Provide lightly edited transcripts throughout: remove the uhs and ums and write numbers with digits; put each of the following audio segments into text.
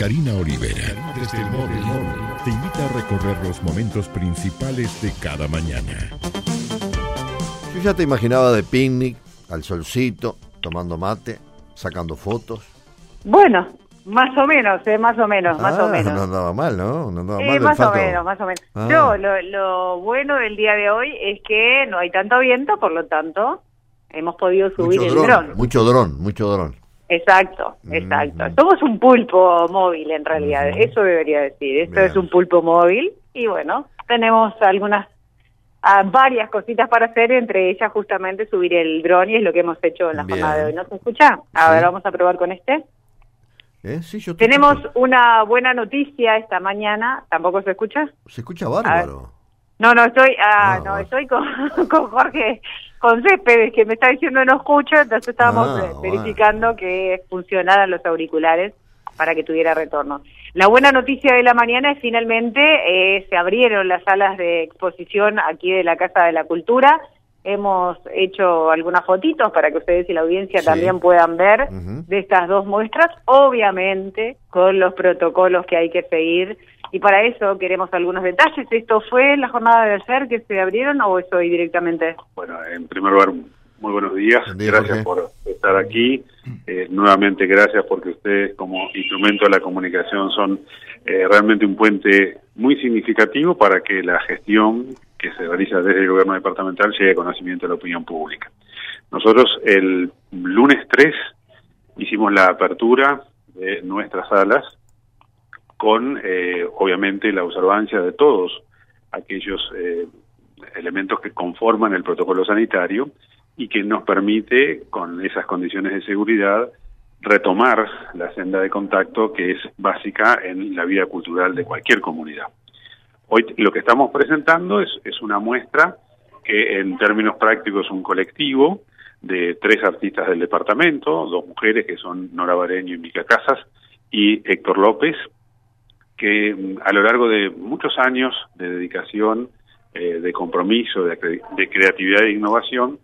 Karina Olivera, desde el móvil, te invita a recorrer los momentos principales de cada mañana. Yo ya te imaginaba de picnic, al solcito, tomando mate, sacando fotos. Bueno, más o menos. Más o menos. No andaba mal, ¿no? No andaba mal. Más o menos. Yo, lo bueno del día de hoy es que no hay tanto viento, por lo tanto, hemos podido subir el dron. Mucho dron. Exacto. Somos un pulpo móvil, en realidad. Eso debería decir. Esto es un pulpo móvil. Y bueno, tenemos varias cositas para hacer, entre ellas justamente subir el dron, y es lo que hemos hecho en la jornada de hoy. ¿No se escucha? A ver, vamos a probar con este. Sí, Tenemos una buena noticia esta mañana. ¿Tampoco se escucha? Se escucha bárbaro. No, estoy con Jorge, con Céspedes, que me está diciendo no escucho, entonces estábamos verificando que funcionaran los auriculares para que tuviera retorno. La buena noticia de la mañana es finalmente se abrieron las salas de exposición aquí de la Casa de la Cultura. Hemos hecho algunas fotitos para que ustedes y la audiencia también puedan ver de estas dos muestras, obviamente con los protocolos que hay que seguir, y para eso queremos algunos detalles. ¿Esto fue la jornada de ayer que se abrieron o es hoy directamente? Bueno, en primer lugar, muy buenos días. Gracias por estar aquí. Nuevamente, gracias porque ustedes como instrumento de la comunicación son realmente un puente muy significativo para que la gestión que se realiza desde el gobierno departamental llegue a conocimiento de la opinión pública. Nosotros el lunes 3 hicimos la apertura de nuestras salas con, obviamente, la observancia de todos aquellos elementos que conforman el protocolo sanitario y que nos permite, con esas condiciones de seguridad, retomar la senda de contacto que es básica en la vida cultural de cualquier comunidad. Hoy lo que estamos presentando es una muestra que en términos prácticos es un colectivo de 3 artistas del departamento, 2 mujeres que son Nora Bareño y Mica Casas y Héctor López, que a lo largo de muchos años de dedicación, de compromiso, de creatividad e innovación,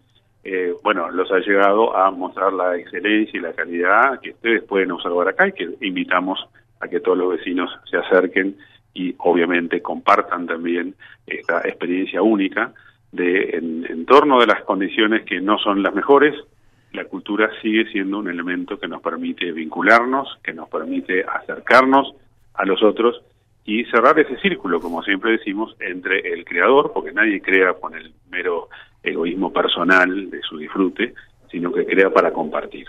los ha llegado a mostrar la excelencia y la calidad que ustedes pueden observar acá, y que invitamos a que todos los vecinos se acerquen y obviamente compartan también esta experiencia única de en torno de las condiciones que no son las mejores. La cultura sigue siendo un elemento que nos permite vincularnos, que nos permite acercarnos a los otros y cerrar ese círculo, como siempre decimos, entre el creador, porque nadie crea con el mero egoísmo personal de su disfrute, sino que crea para compartir.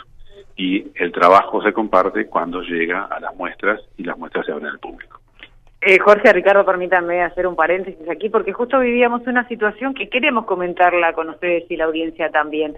Y el trabajo se comparte cuando llega a las muestras y las muestras se abren al público. Jorge, Ricardo, permítanme hacer un paréntesis aquí, porque justo vivíamos una situación que queremos comentarla con ustedes y la audiencia también.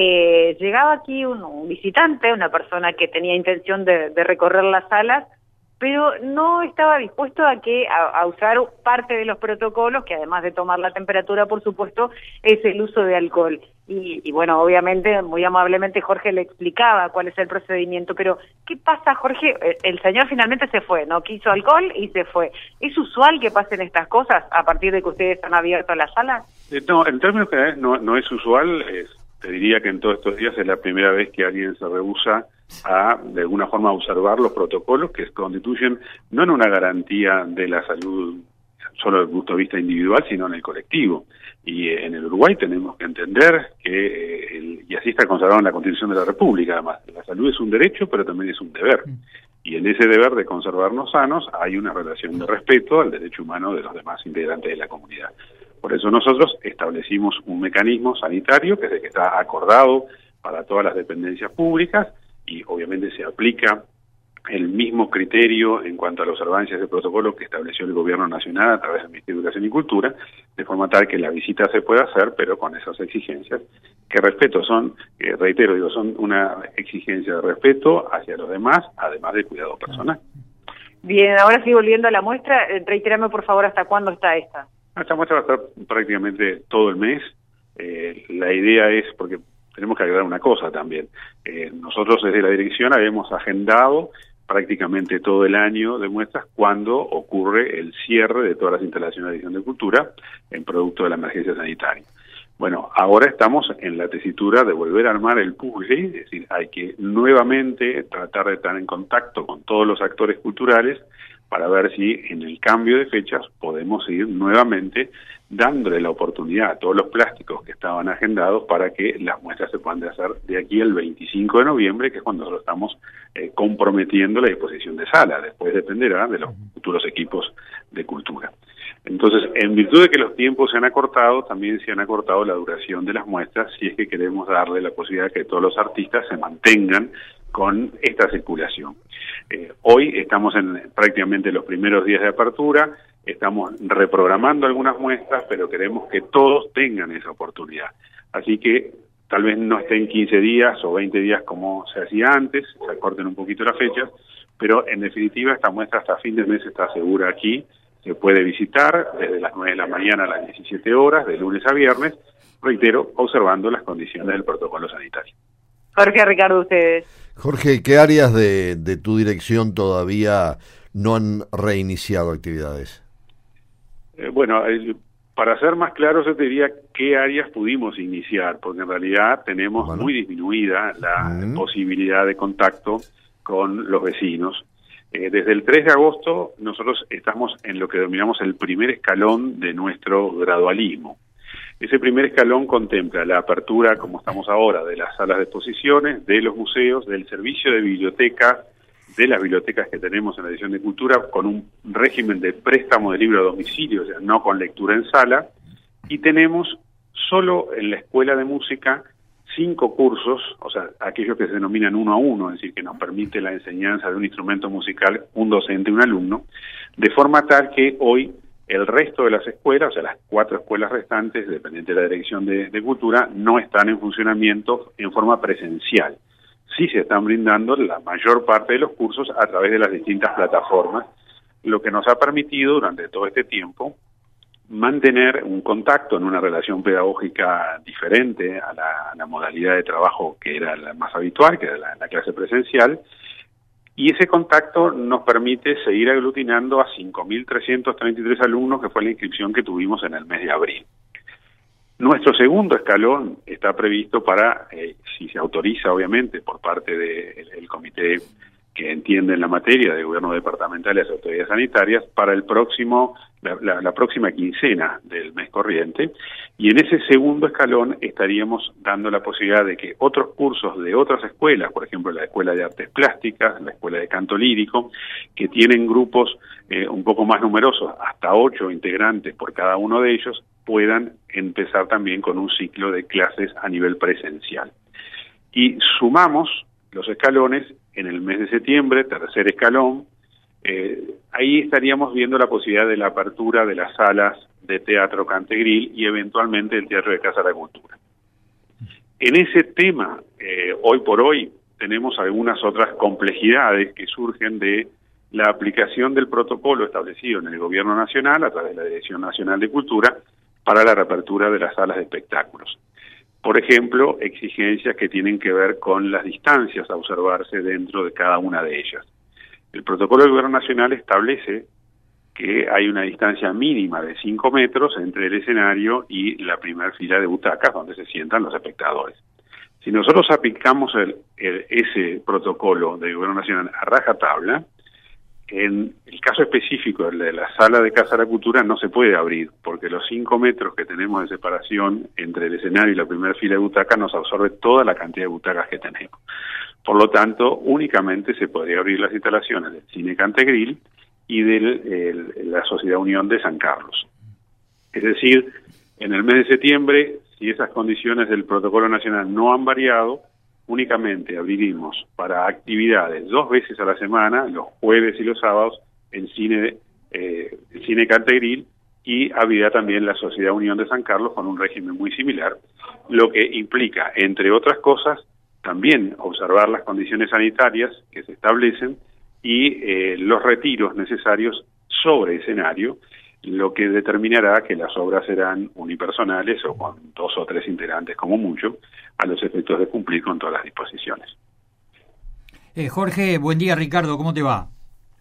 Llegaba aquí un visitante, una persona que tenía intención de recorrer las salas, pero no estaba dispuesto a usar parte de los protocolos, que además de tomar la temperatura, por supuesto, es el uso de alcohol. Y bueno, obviamente, muy amablemente, Jorge le explicaba cuál es el procedimiento, pero ¿qué pasa, Jorge? El señor finalmente se fue, no quiso alcohol y se fue. ¿Es usual que pasen estas cosas a partir de que ustedes han abierto la sala? No, en términos generales no es usual. Te diría que en todos estos días es la primera vez que alguien se rehúsa a, de alguna forma, observar los protocolos que constituyen no en una garantía de la salud solo desde el punto de vista individual, sino en el colectivo. Y en el Uruguay tenemos que entender que, y así está consagrado en la Constitución de la República, además, la salud es un derecho, pero también es un deber. Y en ese deber de conservarnos sanos hay una relación de respeto al derecho humano de los demás integrantes de la comunidad. Por eso nosotros establecimos un mecanismo sanitario que es el que está acordado para todas las dependencias públicas, y obviamente se aplica el mismo criterio en cuanto a la observancia de protocolo que estableció el Gobierno Nacional a través del Ministerio de Educación y Cultura, de forma tal que la visita se pueda hacer, pero con esas exigencias, que respeto son, reitero, son una exigencia de respeto hacia los demás, además de cuidado personal. Bien, ahora sí, volviendo a la muestra, reitérame por favor hasta cuándo está esta. Esta muestra va a estar prácticamente todo el mes. La idea es, porque tenemos que agregar una cosa también, nosotros desde la dirección habíamos agendado prácticamente todo el año de muestras cuando ocurre el cierre de todas las instalaciones de edición de cultura en producto de la emergencia sanitaria. Bueno, ahora estamos en la tesitura de volver a armar el puzzle, es decir, hay que nuevamente tratar de estar en contacto con todos los actores culturales para ver si en el cambio de fechas podemos ir nuevamente dándole la oportunidad a todos los plásticos que estaban agendados para que las muestras se puedan hacer de aquí al 25 de noviembre, que es cuando nosotros estamos comprometiendo la disposición de sala. Después dependerá de los futuros equipos de cultura. Entonces, en virtud de que los tiempos se han acortado, también se han acortado la duración de las muestras, si es que queremos darle la posibilidad de que todos los artistas se mantengan con esta circulación. Hoy estamos en prácticamente los primeros días de apertura, estamos reprogramando algunas muestras, pero queremos que todos tengan esa oportunidad. Así que tal vez no estén 15 días o 20 días como se hacía antes, se acorten un poquito las fechas, pero en definitiva esta muestra hasta fin de mes está segura aquí. Se puede visitar desde las 9 de la mañana a las 17 horas, de lunes a viernes, reitero, observando las condiciones del protocolo sanitario. Jorge, Ricardo, ustedes. Jorge, ¿qué áreas de tu dirección todavía no han reiniciado actividades? Bueno, para ser más claro, yo te diría qué áreas pudimos iniciar, porque en realidad tenemos muy disminuida la posibilidad de contacto con los vecinos. Desde el 3 de agosto nosotros estamos en lo que denominamos el primer escalón de nuestro gradualismo. Ese primer escalón contempla la apertura, como estamos ahora, de las salas de exposiciones, de los museos, del servicio de biblioteca, de las bibliotecas que tenemos en la Dirección de Cultura, con un régimen de préstamo de libro a domicilio, o sea, no con lectura en sala, y tenemos solo en la Escuela de Música 5 cursos, o sea, aquellos que se denominan 1 a 1, es decir, que nos permite la enseñanza de un instrumento musical, un docente y un alumno, de forma tal que hoy el resto de las escuelas, o sea, las 4 escuelas restantes, dependientes de la Dirección de Cultura, no están en funcionamiento en forma presencial. Sí se están brindando la mayor parte de los cursos a través de las distintas plataformas, lo que nos ha permitido durante todo este tiempo mantener un contacto en una relación pedagógica diferente a la modalidad de trabajo que era la más habitual, que era la clase presencial, y ese contacto nos permite seguir aglutinando a 5.333 alumnos, que fue la inscripción que tuvimos en el mes de abril. Nuestro segundo escalón está previsto para, si se autoriza obviamente por parte del comité que entiende en la materia de gobierno departamental y las autoridades sanitarias, para el próximo la próxima quincena del mes corriente, y en ese segundo escalón estaríamos dando la posibilidad de que otros cursos de otras escuelas, por ejemplo la Escuela de Artes Plásticas, la Escuela de Canto Lírico, que tienen grupos un poco más numerosos, hasta 8 integrantes por cada uno de ellos, puedan empezar también con un ciclo de clases a nivel presencial. Y sumamos los escalones en el mes de septiembre, tercer escalón. Ahí estaríamos viendo la posibilidad de la apertura de las salas de teatro Cantegril y eventualmente el Teatro de Casa de la Cultura. En ese tema, hoy por hoy, tenemos algunas otras complejidades que surgen de la aplicación del protocolo establecido en el Gobierno Nacional a través de la Dirección Nacional de Cultura para la reapertura de las salas de espectáculos. Por ejemplo, exigencias que tienen que ver con las distancias a observarse dentro de cada una de ellas. El protocolo del Gobierno Nacional establece que hay una distancia mínima de 5 metros entre el escenario y la primera fila de butacas donde se sientan los espectadores. Si nosotros aplicamos ese protocolo del Gobierno Nacional a rajatabla, en el caso específico de la sala de Casa de la Cultura no se puede abrir, porque los 5 metros que tenemos de separación entre el escenario y la primera fila de butacas nos absorbe toda la cantidad de butacas que tenemos. Por lo tanto, únicamente se podría abrir las instalaciones del Cine Cantegril y de la Sociedad Unión de San Carlos. Es decir, en el mes de septiembre, si esas condiciones del protocolo nacional no han variado, únicamente abriremos para actividades 2 veces a la semana, los jueves y los sábados, el Cine Cantegril, y abrirá también la Sociedad Unión de San Carlos con un régimen muy similar, lo que implica, entre otras cosas, también observar las condiciones sanitarias que se establecen y los retiros necesarios sobre escenario, lo que determinará que las obras serán unipersonales o con 2 o 3 integrantes como mucho, a los efectos de cumplir con todas las disposiciones. Jorge, buen día. Ricardo, ¿cómo te va?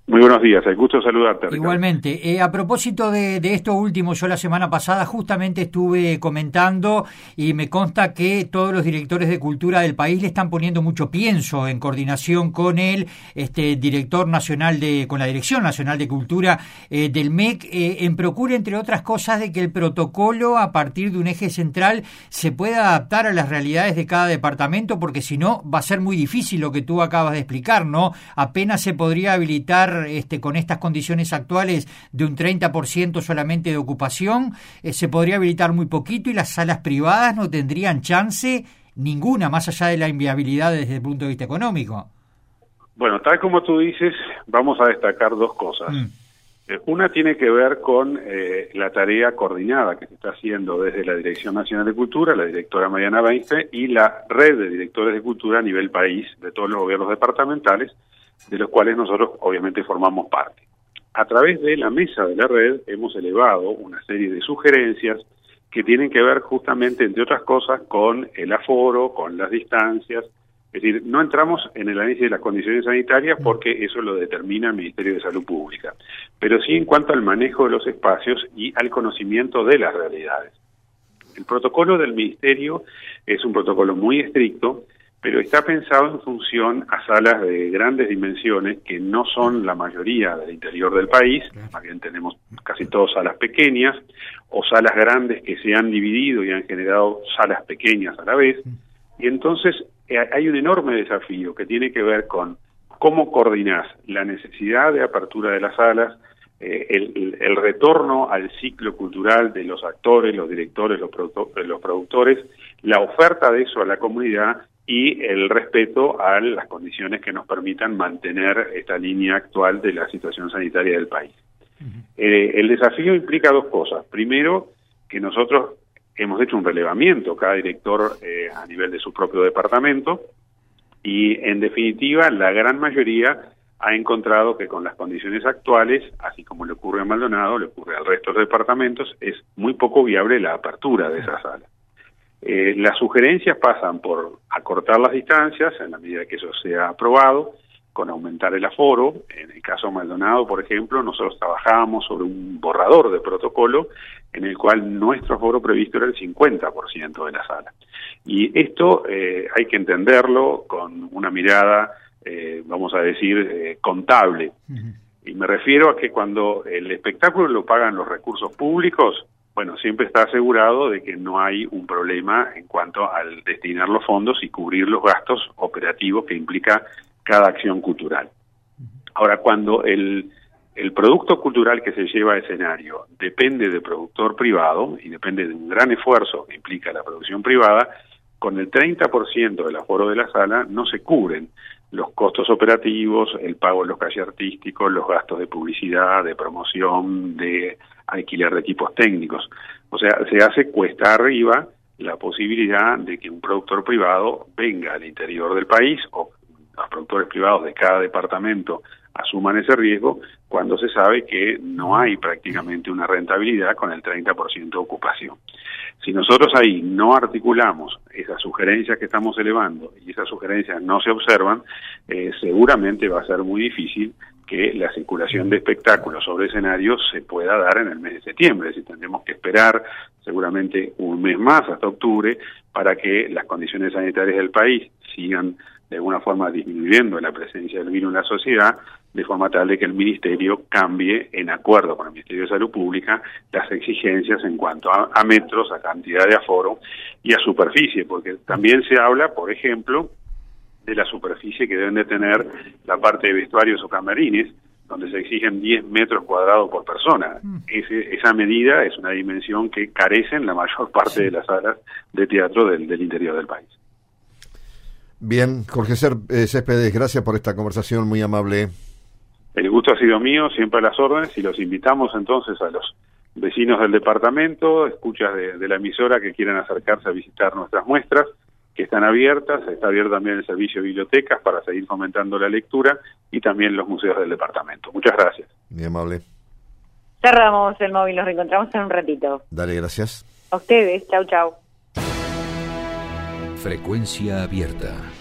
Muy buenos días, el gusto de saludarte, Ricardo. Igualmente. A propósito de esto último, yo la semana pasada justamente estuve comentando y me consta que todos los directores de cultura del país le están poniendo mucho pienso en coordinación con el director nacional con la Dirección Nacional de Cultura del MEC, en procura, entre otras cosas, de que el protocolo a partir de un eje central se pueda adaptar a las realidades de cada departamento, porque si no va a ser muy difícil lo que tú acabas de explicar, ¿no? Apenas se podría habilitar con estas condiciones actuales de un 30% solamente de ocupación, se podría habilitar muy poquito y las salas privadas no tendrían chance ninguna, más allá de la inviabilidad desde el punto de vista económico. Bueno, tal como tú dices, vamos a destacar dos cosas. Una tiene que ver con la tarea coordinada que se está haciendo desde la Dirección Nacional de Cultura, la directora Mariana Weinstein, y la red de directores de cultura a nivel país, de todos los gobiernos departamentales, de los cuales nosotros obviamente formamos parte. A través de la mesa de la red hemos elevado una serie de sugerencias que tienen que ver justamente, entre otras cosas, con el aforo, con las distancias. Es decir, no entramos en el análisis de las condiciones sanitarias porque eso lo determina el Ministerio de Salud Pública, pero sí en cuanto al manejo de los espacios y al conocimiento de las realidades. El protocolo del Ministerio es un protocolo muy estricto, pero está pensado en función a salas de grandes dimensiones que no son la mayoría del interior del país, más bien tenemos casi todas salas pequeñas o salas grandes que se han dividido y han generado salas pequeñas a la vez, y entonces hay un enorme desafío que tiene que ver con cómo coordinás la necesidad de apertura de las salas, el retorno al ciclo cultural de los actores, los directores, los productores, la oferta de eso a la comunidad y el respeto a las condiciones que nos permitan mantener esta línea actual de la situación sanitaria del país. El desafío implica dos cosas. Primero, que nosotros hemos hecho un relevamiento, cada director a nivel de su propio departamento, y en definitiva la gran mayoría ha encontrado que con las condiciones actuales, así como le ocurre a Maldonado, le ocurre al resto de los departamentos, es muy poco viable la apertura de esa sala. Las sugerencias pasan por acortar las distancias en la medida que eso sea aprobado, con aumentar el aforo. En el caso de Maldonado, por ejemplo, nosotros trabajábamos sobre un borrador de protocolo en el cual nuestro aforo previsto era el 50% de la sala. Y esto hay que entenderlo con una mirada, vamos a decir, contable. Y me refiero a que cuando el espectáculo lo pagan los recursos públicos, bueno, siempre está asegurado de que no hay un problema en cuanto al destinar los fondos y cubrir los gastos operativos que implica cada acción cultural. Ahora, cuando el producto cultural que se lleva a escenario depende de productor privado y depende de un gran esfuerzo que implica la producción privada, con el 30% del aforo de la sala no se cubren los costos operativos, el pago de los calles artísticos, los gastos de publicidad, de promoción, de alquiler de equipos técnicos. O sea, se hace cuesta arriba la posibilidad de que un productor privado venga al interior del país o los productores privados de cada departamento asuman ese riesgo cuando se sabe que no hay prácticamente una rentabilidad con el 30% de ocupación. Si nosotros ahí no articulamos esas sugerencias que estamos elevando y esas sugerencias no se observan, seguramente va a ser muy difícil que la circulación de espectáculos sobre escenarios se pueda dar en el mes de septiembre. Es decir, tendremos que esperar seguramente un mes más, hasta octubre, para que las condiciones sanitarias del país sigan de alguna forma disminuyendo la presencia del virus en la sociedad, de forma tal de que el Ministerio cambie, en acuerdo con el Ministerio de Salud Pública, las exigencias en cuanto a metros, a cantidad de aforo y a superficie, porque también se habla, por ejemplo, de la superficie que deben de tener la parte de vestuarios o camarines, donde se exigen 10 metros cuadrados por persona. Esa medida es una dimensión que carecen la mayor parte de las salas de teatro del interior del país. Bien, Jorge Céspedes, gracias por esta conversación muy amable. El gusto ha sido mío, siempre a las órdenes, y los invitamos entonces a los vecinos del departamento, escuchas de la emisora que quieran acercarse a visitar nuestras muestras, que están abiertas. Está abierto también el servicio de bibliotecas para seguir fomentando la lectura y también los museos del departamento. Muchas gracias. Muy amable. Cerramos el móvil, nos reencontramos en un ratito. Dale, gracias. A ustedes, chau, chau. Frecuencia abierta.